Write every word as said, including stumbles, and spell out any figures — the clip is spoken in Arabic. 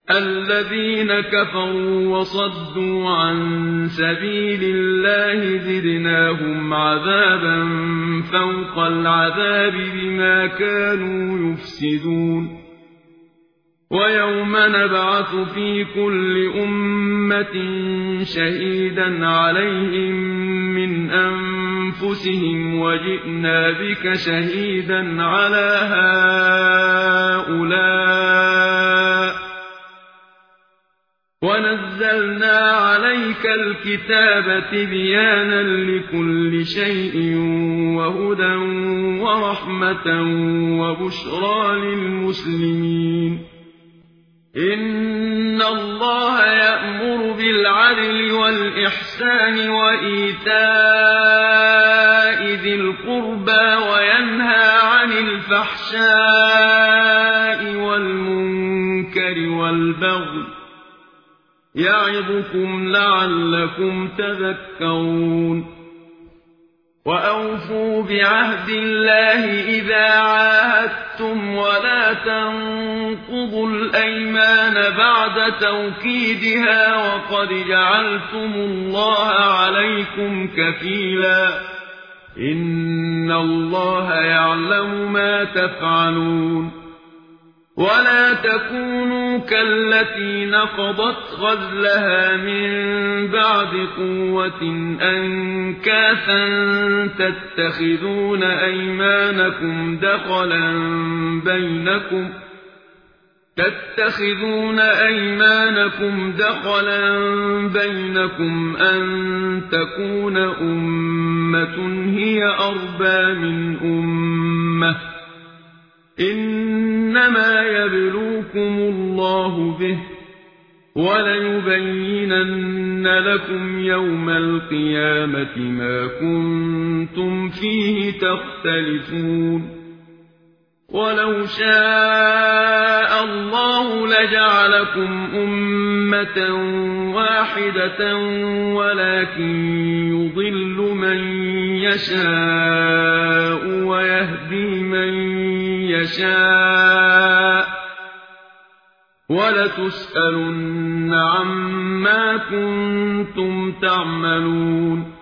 الذين كفروا وصدوا عن سبيل الله زدناهم عذابا فوق العذاب بما كانوا يفسدون ويوم نبعث في كل أمة شهيدا عليهم من أنفسهم وجئنا بك شهيدا على هؤلاء ونزلنا عليك الكتاب تبيانا لكل شيء وهدى ورحمة وبشرى للمسلمين إن الله يأمر بالعدل والإحسان وإيتاء ذي القربى وينهى عن الفحشاء والمنكر والبغي يعظكم لعلكم تذكرون وأوفوا بعهد الله إذا عاهدتم ولا تنقضوا الأيمان بعد توكيدها وقد جعلتم الله عليكم كفيلا إن الله يعلم ما تفعلون ولا تكونوا كالتي نقضت غزلها من بعد قوة أنكاثا تتخذون أيمانكم دخلا بينكم تتخذون أيمانكم دخلا بينكم أن تكون أمة هي أربى من أمة إنما يبلوكم الله به وليبينن لكم يوم القيامة ما كنتم فيه تختلفون ولو شاء الله لجعلكم أمة واحدة ولكن يضل من يشاء ويهدي من يشاء ولتسألن عما كنتم تعملون